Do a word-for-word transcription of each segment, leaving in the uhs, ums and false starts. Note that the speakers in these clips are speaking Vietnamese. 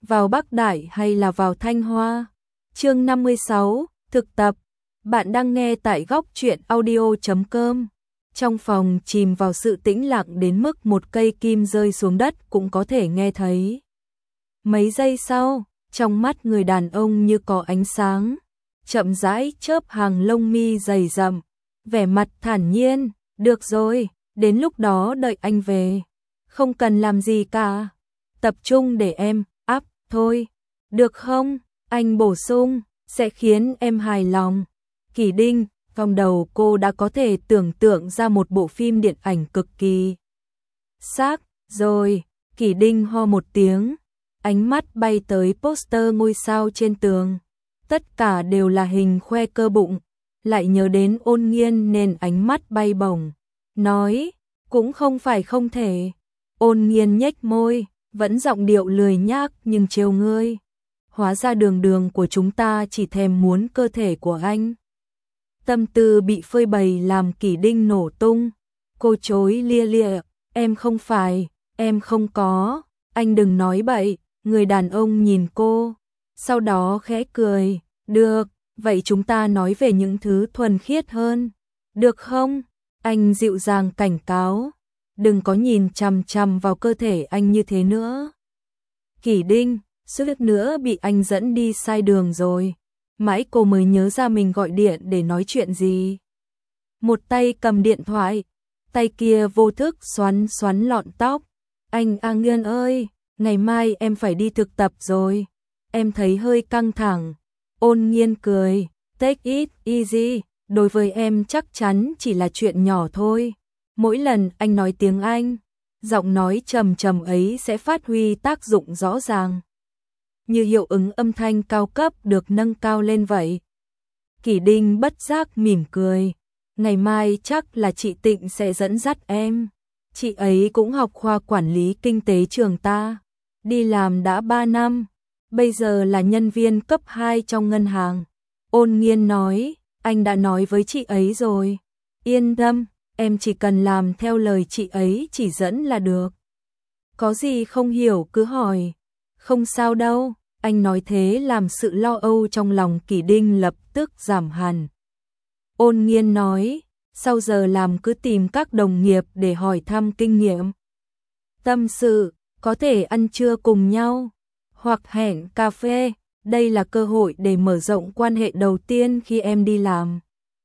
vào Bắc Đại hay là vào Thanh Hoa? Chương năm mươi sáu, thực tập. Bạn đang nghe tại góc truyện audio chấm com. Trong phòng chìm vào sự tĩnh lặng đến mức một cây kim rơi xuống đất cũng có thể nghe thấy. Mấy giây sau, trong mắt người đàn ông như có ánh sáng, chậm rãi chớp hàng lông mi dày rậm, vẻ mặt thản nhiên, được rồi, đến lúc đó đợi anh về. Không cần làm gì cả, tập trung để em, áp, thôi, được không? Anh bổ sung, sẽ khiến em hài lòng. Kỳ Đinh, trong đầu cô đã có thể tưởng tượng ra một bộ phim điện ảnh cực kỳ xác, rồi, Kỳ Đinh ho một tiếng, ánh mắt bay tới poster ngôi sao trên tường. Tất cả đều là hình khoe cơ bụng, lại nhớ đến Ôn Nghiên nên ánh mắt bay bổng. Nói, cũng không phải không thể. Ôn Nghiên nhếch môi, vẫn giọng điệu lười nhác nhưng trêu ngươi. Hóa ra đường đường của chúng ta chỉ thèm muốn cơ thể của anh. Tâm tư bị phơi bày làm Kỳ Đinh nổ tung. Cô chối lia lịa, em không phải, em không có, anh đừng nói bậy. Người đàn ông nhìn cô, sau đó khẽ cười, được, vậy chúng ta nói về những thứ thuần khiết hơn, được không? Anh dịu dàng cảnh cáo, đừng có nhìn chằm chằm vào cơ thể anh như thế nữa. Kỳ Đinh, suýt nữa bị anh dẫn đi sai đường rồi. Mãi cô mới nhớ ra mình gọi điện để nói chuyện gì. Một tay cầm điện thoại, tay kia vô thức xoắn xoắn lọn tóc. Anh A Nghiên ơi, ngày mai em phải đi thực tập rồi. Em thấy hơi căng thẳng. Ôn Nghiên cười, take it easy, đối với em chắc chắn chỉ là chuyện nhỏ thôi. Mỗi lần anh nói tiếng Anh, giọng nói trầm trầm ấy sẽ phát huy tác dụng rõ ràng. Như hiệu ứng âm thanh cao cấp được nâng cao lên vậy. Kỳ Đinh bất giác mỉm cười. Ngày mai chắc là chị Tịnh sẽ dẫn dắt em. Chị ấy cũng học khoa quản lý kinh tế trường ta. Đi làm đã ba năm. Bây giờ là nhân viên cấp hai trong ngân hàng. Ôn Nghiên nói, anh đã nói với chị ấy rồi. Yên tâm, em chỉ cần làm theo lời chị ấy chỉ dẫn là được. Có gì không hiểu cứ hỏi. Không sao đâu, anh nói thế làm sự lo âu trong lòng Kỳ Đinh lập tức giảm hẳn. Ôn Nghiên nói, sau giờ làm cứ tìm các đồng nghiệp để hỏi thăm kinh nghiệm. Tâm sự, có thể ăn trưa cùng nhau, hoặc hẹn cà phê, đây là cơ hội để mở rộng quan hệ đầu tiên khi em đi làm.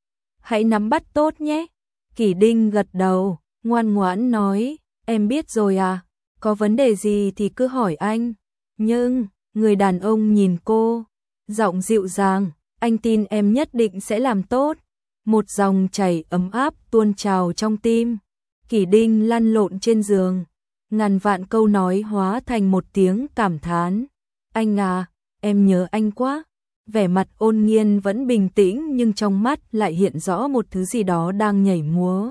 Hãy nắm bắt tốt nhé. Kỳ Đinh gật đầu, ngoan ngoãn nói, em biết rồi à, có vấn đề gì thì cứ hỏi anh. Nhưng, người đàn ông nhìn cô, giọng dịu dàng, anh tin em nhất định sẽ làm tốt. Một dòng chảy ấm áp tuôn trào trong tim. Kỳ Đinh lăn lộn trên giường, ngàn vạn câu nói hóa thành một tiếng cảm thán. Anh à, em nhớ anh quá. Vẻ mặt Ôn Nghiên vẫn bình tĩnh nhưng trong mắt lại hiện rõ một thứ gì đó đang nhảy múa.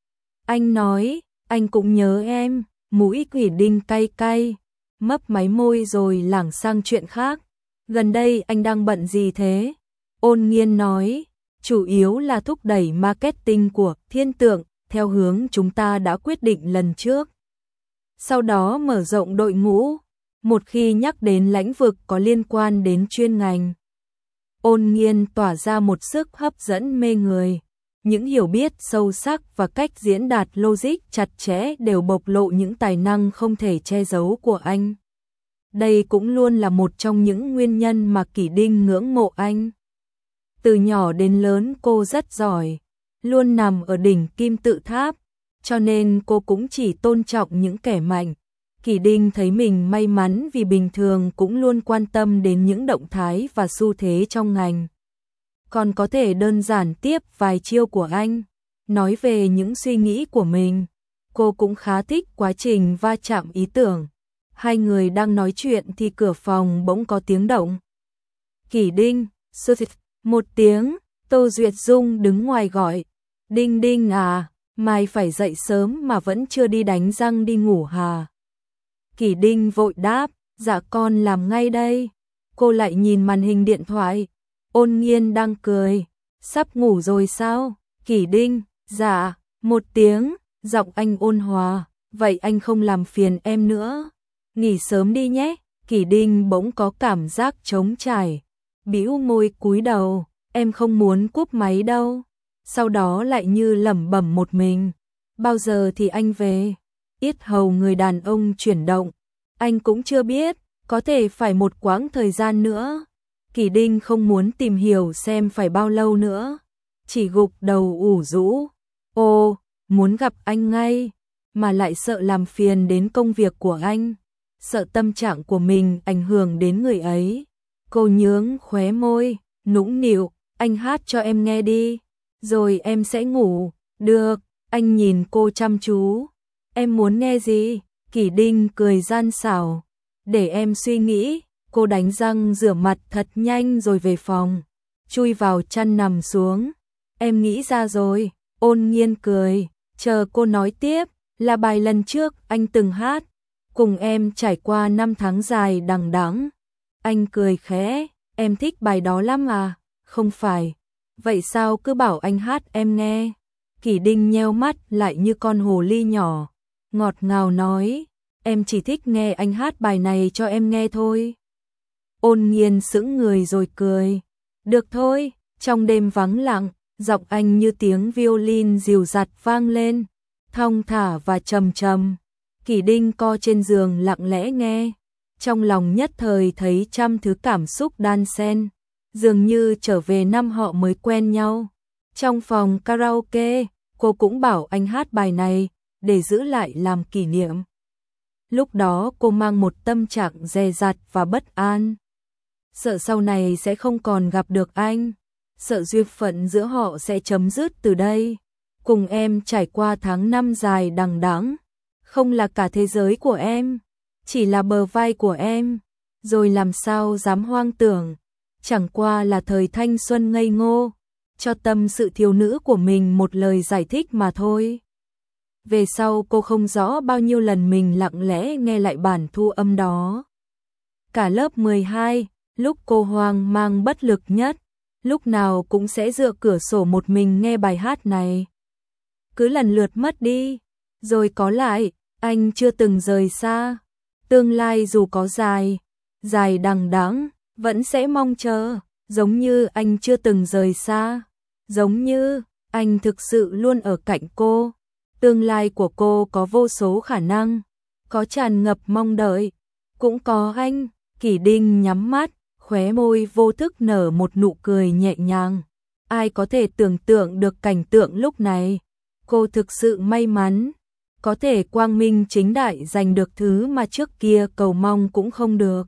Anh nói, anh cũng nhớ em. Mũi Kỳ Đinh cay cay, mấp máy môi rồi lảng sang chuyện khác. Gần đây anh đang bận gì thế? Ôn Nghiên nói, chủ yếu là thúc đẩy marketing của Thiên Tượng theo hướng chúng ta đã quyết định lần trước. Sau đó mở rộng đội ngũ, một khi nhắc đến lĩnh vực có liên quan đến chuyên ngành. Ôn Nghiên tỏa ra một sức hấp dẫn mê người. Những hiểu biết sâu sắc và cách diễn đạt logic chặt chẽ đều bộc lộ những tài năng không thể che giấu của anh. Đây cũng luôn là một trong những nguyên nhân mà Kỳ Đinh ngưỡng mộ anh. Từ nhỏ đến lớn cô rất giỏi, luôn nằm ở đỉnh kim tự tháp, cho nên cô cũng chỉ tôn trọng những kẻ mạnh. Kỳ Đinh thấy mình may mắn vì bình thường cũng luôn quan tâm đến những động thái và xu thế trong ngành. Còn có thể đơn giản tiếp vài chiêu của anh, nói về những suy nghĩ của mình. Cô cũng khá thích quá trình va chạm ý tưởng. Hai người đang nói chuyện thì cửa phòng bỗng có tiếng động. Kỳ Đinh, một tiếng, Tô Duyệt Dung đứng ngoài gọi. Đinh Đinh à, mai phải dậy sớm mà vẫn chưa đi đánh răng đi ngủ hả? Kỳ Đinh vội đáp, dạ con làm ngay đây. Cô lại nhìn màn hình điện thoại. Ôn Nghiên đang cười, sắp ngủ rồi sao? Kỳ Đinh, dạ, một tiếng, giọng anh ôn hòa, vậy anh không làm phiền em nữa. Nghỉ sớm đi nhé, Kỷ Đinh bỗng có cảm giác trống trải, bĩu môi cúi đầu, em không muốn cúp máy đâu. Sau đó lại như lẩm bẩm một mình, bao giờ thì anh về? Yết hầu người đàn ông chuyển động, anh cũng chưa biết, có thể phải một quãng thời gian nữa. Kỷ Đinh không muốn tìm hiểu xem phải bao lâu nữa, chỉ gục đầu ủ rũ. Ô, muốn gặp anh ngay, mà lại sợ làm phiền đến công việc của anh, sợ tâm trạng của mình ảnh hưởng đến người ấy. Cô nhướng khóe môi, nũng nịu, anh hát cho em nghe đi, rồi em sẽ ngủ. Được, anh nhìn cô chăm chú. Em muốn nghe gì? Kỷ Đinh cười gian xảo. Để em suy nghĩ. Cô đánh răng rửa mặt thật nhanh rồi về phòng, chui vào chăn nằm xuống. Em nghĩ ra rồi. Ôn Nhiên cười, chờ cô nói tiếp, là bài lần trước anh từng hát, cùng em trải qua năm tháng dài đằng đẵng. Anh cười khẽ, em thích bài đó lắm à? Không phải. Vậy sao cứ bảo anh hát em nghe? Kỷ Đinh nheo mắt lại như con hồ ly nhỏ, ngọt ngào nói, em chỉ thích nghe anh hát bài này cho em nghe thôi. Ôn Nhiên sững người rồi cười, được thôi. Trong đêm vắng lặng, giọng anh như tiếng violin dịu dặt vang lên, thong thả và trầm trầm. Kỷ Đinh co trên giường lặng lẽ nghe, trong lòng nhất thời thấy trăm thứ cảm xúc đan xen, dường như trở về năm họ mới quen nhau. Trong phòng karaoke, cô cũng bảo anh hát bài này để giữ lại làm kỷ niệm. Lúc đó cô mang một tâm trạng dè dặt và bất an, sợ sau này sẽ không còn gặp được anh, sợ duyên phận giữa họ sẽ chấm dứt từ đây. Cùng em trải qua tháng năm dài đằng đẵng, không là cả thế giới của em, chỉ là bờ vai của em, rồi làm sao dám hoang tưởng, chẳng qua là thời thanh xuân ngây ngô, cho tâm sự thiếu nữ của mình một lời giải thích mà thôi. Về sau cô không rõ bao nhiêu lần mình lặng lẽ nghe lại bản thu âm đó. Cả lớp mười hai, lúc cô hoang mang bất lực nhất, lúc nào cũng sẽ dựa cửa sổ một mình nghe bài hát này. Cứ lần lượt mất đi, rồi có lại, anh chưa từng rời xa. Tương lai dù có dài, dài đằng đẵng, vẫn sẽ mong chờ, giống như anh chưa từng rời xa, giống như anh thực sự luôn ở cạnh cô. Tương lai của cô có vô số khả năng, có tràn ngập mong đợi, cũng có anh. Kỷ Đinh nhắm mắt, khóe môi vô thức nở một nụ cười nhẹ nhàng. Ai có thể tưởng tượng được cảnh tượng lúc này, cô thực sự may mắn, có thể quang minh chính đại giành được thứ mà trước kia cầu mong cũng không được.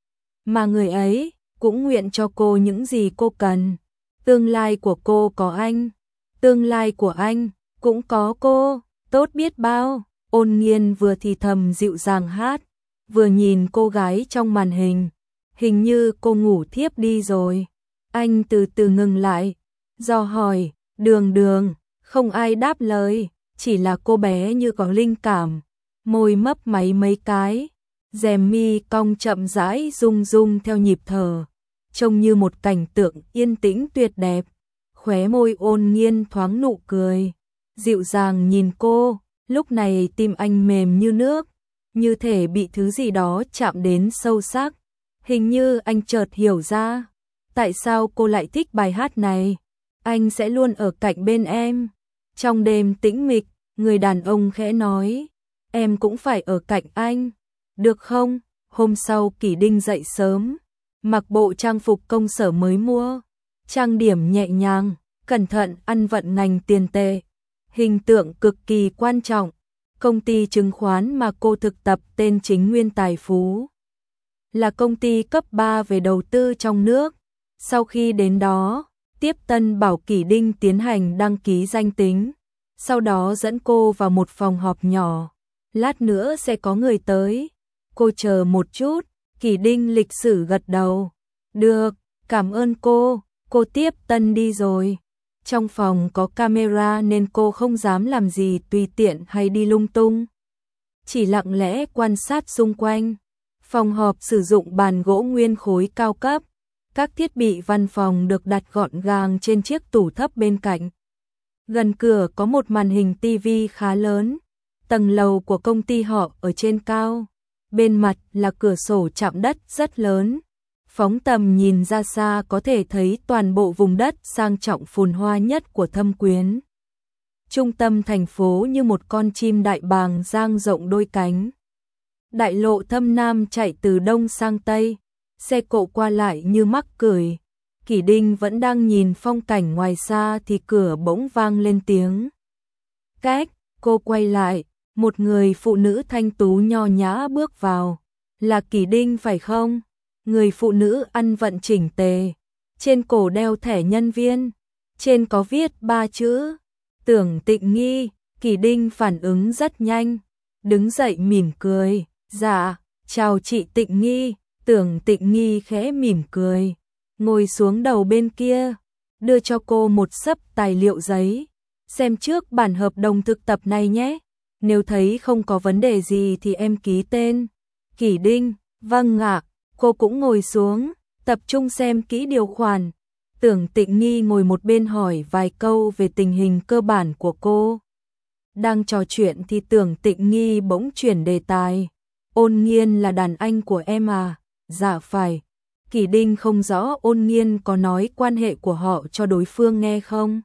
Mà người ấy cũng nguyện cho cô những gì cô cần. Tương lai của cô có anh, tương lai của anh cũng có cô, tốt biết bao. Ôn Nhiên vừa thì thầm dịu dàng hát, vừa nhìn cô gái trong màn hình. Hình như cô ngủ thiếp đi rồi. Anh từ từ ngừng lại, dò hỏi, Đường Đường. Không ai đáp lời, chỉ là cô bé như có linh cảm, môi mấp máy mấy cái, rèm mi cong chậm rãi rung rung theo nhịp thở, trông như một cảnh tượng yên tĩnh tuyệt đẹp. Khóe môi Ôn Nhiên thoáng nụ cười, dịu dàng nhìn cô. Lúc này tim anh mềm như nước, như thể bị thứ gì đó chạm đến sâu sắc. Hình như anh chợt hiểu ra, tại sao cô lại thích bài hát này. Anh sẽ luôn ở cạnh bên em. Trong đêm tĩnh mịch, người đàn ông khẽ nói, em cũng phải ở cạnh anh, được không? Hôm sau Kỷ Đinh dậy sớm, mặc bộ trang phục công sở mới mua, trang điểm nhẹ nhàng, cẩn thận ăn vận ngành tiền tệ, hình tượng cực kỳ quan trọng. Công ty chứng khoán mà cô thực tập tên chính Nguyên Tài Phú, là công ty cấp ba về đầu tư trong nước. Sau khi đến đó, Tiếp Tân bảo Kỷ Đinh tiến hành đăng ký danh tính, sau đó dẫn cô vào một phòng họp nhỏ. Lát nữa sẽ có người tới, cô chờ một chút. Kỷ Đinh lịch sự gật đầu, được, cảm ơn cô. Cô Tiếp Tân đi rồi. Trong phòng có camera nên cô không dám làm gì tùy tiện hay đi lung tung, chỉ lặng lẽ quan sát xung quanh. Phòng họp sử dụng bàn gỗ nguyên khối cao cấp, các thiết bị văn phòng được đặt gọn gàng trên chiếc tủ thấp bên cạnh. Gần cửa có một màn hình tivi khá lớn. Tầng lầu của công ty họ ở trên cao, bên mặt là cửa sổ chạm đất rất lớn. Phóng tầm nhìn ra xa có thể thấy toàn bộ vùng đất sang trọng phồn hoa nhất của Thâm Quyến. Trung tâm thành phố như một con chim đại bàng dang rộng đôi cánh. Đại lộ Thâm Nam chạy từ đông sang tây, xe cộ qua lại như mắc cười. Kỷ Đinh vẫn đang nhìn phong cảnh ngoài xa thì cửa bỗng vang lên tiếng. Cách, cô quay lại, một người phụ nữ thanh tú nho nhã bước vào. Là Kỷ Đinh phải không? Người phụ nữ ăn vận chỉnh tề, trên cổ đeo thẻ nhân viên, trên có viết ba chữ, Tưởng Tịnh Nghi. Kỷ Đinh phản ứng rất nhanh, đứng dậy mỉm cười, dạ, chào chị Tịnh Nghi. Tưởng Tịnh Nghi khẽ mỉm cười, ngồi xuống đầu bên kia, đưa cho cô một xấp tài liệu giấy, xem trước bản hợp đồng thực tập này nhé, nếu thấy không có vấn đề gì thì em ký tên. Kỷ Đinh, vâng ạ. Cô cũng ngồi xuống, tập trung xem kỹ điều khoản. Tưởng Tịnh Nghi ngồi một bên hỏi vài câu về tình hình cơ bản của cô. Đang trò chuyện thì Tưởng Tịnh Nghi bỗng chuyển đề tài. Ôn Nghiên là đàn anh của em à? Dạ phải. Kỷ Đinh không rõ Ôn Nghiên có nói quan hệ của họ cho đối phương nghe không.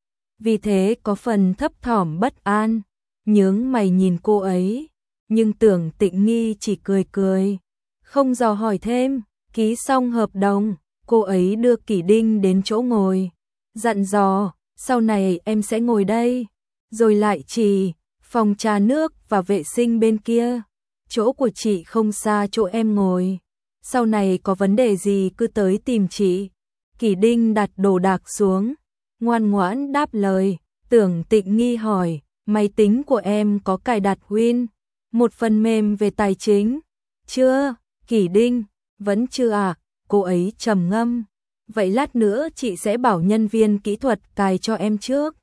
Vì thế có phần thấp thỏm bất an, nhướng mày nhìn cô ấy. Nhưng Tưởng Tịnh Nghi chỉ cười cười, không dò hỏi thêm. Ký xong hợp đồng, cô ấy đưa Kỷ Đinh đến chỗ ngồi, dặn dò, sau này em sẽ ngồi đây. Rồi lại chỉ, phòng trà nước và vệ sinh bên kia, chỗ của chị không xa chỗ em ngồi. Sau này có vấn đề gì cứ tới tìm chị. Kỷ Đinh đặt đồ đạc xuống, ngoan ngoãn đáp lời. Tưởng Tịnh Nghi hỏi, máy tính của em có cài đặt Win, một phần mềm về tài chính? Chưa. Kỷ Đinh, vẫn chưa à? Cô ấy trầm ngâm. Vậy lát nữa chị sẽ bảo nhân viên kỹ thuật cài cho em trước.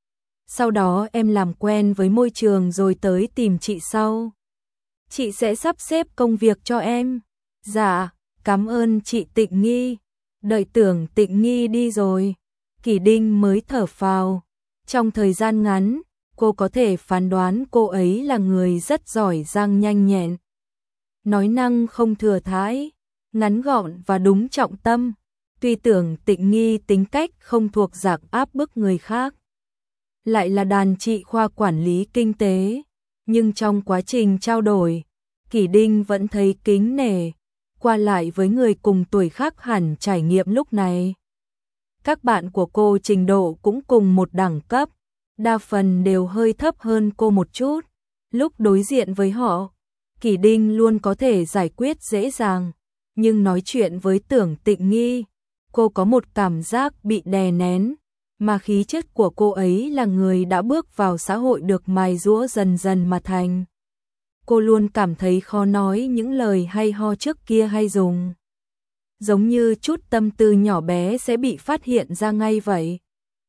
Sau đó em làm quen với môi trường rồi tới tìm chị sau. Chị sẽ sắp xếp công việc cho em. Dạ, cảm ơn chị Tịnh Nghi. Đợi Tưởng Tịnh Nghi đi rồi, Kỷ Đinh mới thở phào. Trong thời gian ngắn, cô có thể phán đoán cô ấy là người rất giỏi giang nhanh nhẹn. Nói năng không thừa thãi, ngắn gọn và đúng trọng tâm. Tuy Tưởng Tịnh Nghi tính cách không thuộc dạng áp bức người khác, lại là đàn chị khoa quản lý kinh tế, nhưng trong quá trình trao đổi, Kỷ Đinh vẫn thấy kính nể. Qua lại với người cùng tuổi khác hẳn trải nghiệm lúc này. Các bạn của cô trình độ cũng cùng một đẳng cấp, đa phần đều hơi thấp hơn cô một chút. Lúc đối diện với họ, Kỷ Đinh luôn có thể giải quyết dễ dàng, nhưng nói chuyện với Tưởng Tịnh Nghi, cô có một cảm giác bị đè nén, mà khí chất của cô ấy là người đã bước vào xã hội được mài giũa dần dần mà thành. Cô luôn cảm thấy khó nói những lời hay ho trước kia hay dùng. Giống như chút tâm tư nhỏ bé sẽ bị phát hiện ra ngay vậy.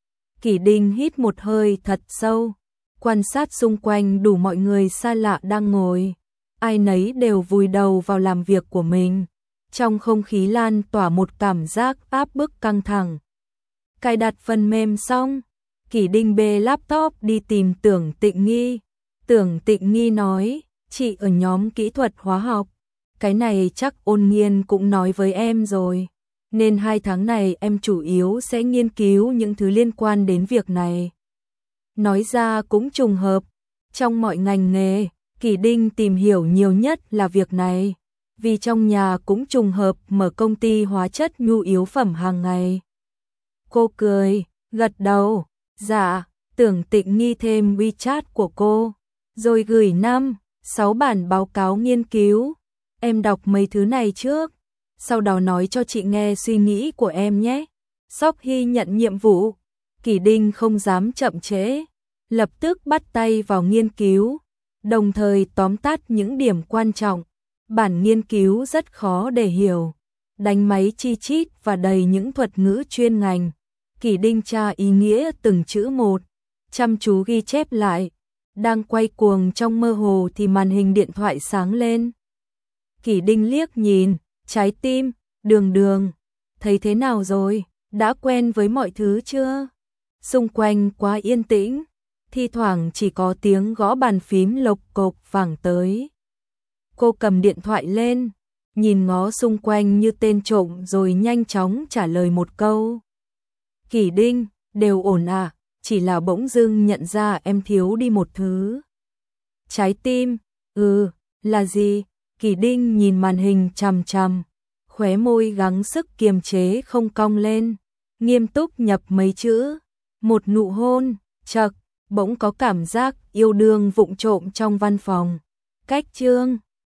Kỷ Đinh hít một hơi thật sâu, quan sát xung quanh đủ mọi người xa lạ đang ngồi. Ai nấy đều vùi đầu vào làm việc của mình. Trong không khí lan tỏa một cảm giác áp bức căng thẳng. Cài đặt phần mềm xong, Kỷ Đinh bê laptop đi tìm Tưởng Tịnh Nghi. Tưởng Tịnh Nghi nói, chị ở nhóm kỹ thuật hóa học, cái này chắc Ôn Nghiên cũng nói với em rồi, nên hai tháng này em chủ yếu sẽ nghiên cứu những thứ liên quan đến việc này. Nói ra cũng trùng hợp, trong mọi ngành nghề, Kỷ Đinh tìm hiểu nhiều nhất là việc này, vì trong nhà cũng trùng hợp mở công ty hóa chất nhu yếu phẩm hàng ngày. Cô cười, gật đầu, dạ. Tưởng Tịnh Nghi thêm WeChat của cô, rồi gửi năm, sáu bản báo cáo nghiên cứu. Em đọc mấy thứ này trước, sau đó nói cho chị nghe suy nghĩ của em nhé. Sóc Hy nhận nhiệm vụ, Kỷ Đinh không dám chậm trễ, lập tức bắt tay vào nghiên cứu, đồng thời tóm tắt những điểm quan trọng. Bản nghiên cứu rất khó để hiểu, đánh máy chi chít và đầy những thuật ngữ chuyên ngành. Kỷ Đinh tra ý nghĩa từng chữ một, chăm chú ghi chép lại. Đang quay cuồng trong mơ hồ thì màn hình điện thoại sáng lên. Kỷ Đinh liếc nhìn, trái tim, Đường Đường, thấy thế nào rồi, đã quen với mọi thứ chưa? Xung quanh quá yên tĩnh, thi thoảng chỉ có tiếng gõ bàn phím lộc cộc vẳng tới. Cô cầm điện thoại lên, nhìn ngó xung quanh như tên trộm rồi nhanh chóng trả lời một câu. Kỷ Đinh, đều ổn à, chỉ là bỗng dưng nhận ra em thiếu đi một thứ. Trái tim, ừ, là gì? Kỷ Đinh nhìn màn hình chằm chằm, khóe môi gắng sức kiềm chế không cong lên, nghiêm túc nhập mấy chữ, một nụ hôn, chậc, bỗng có cảm giác yêu đương vụng trộm trong văn phòng. Cách chương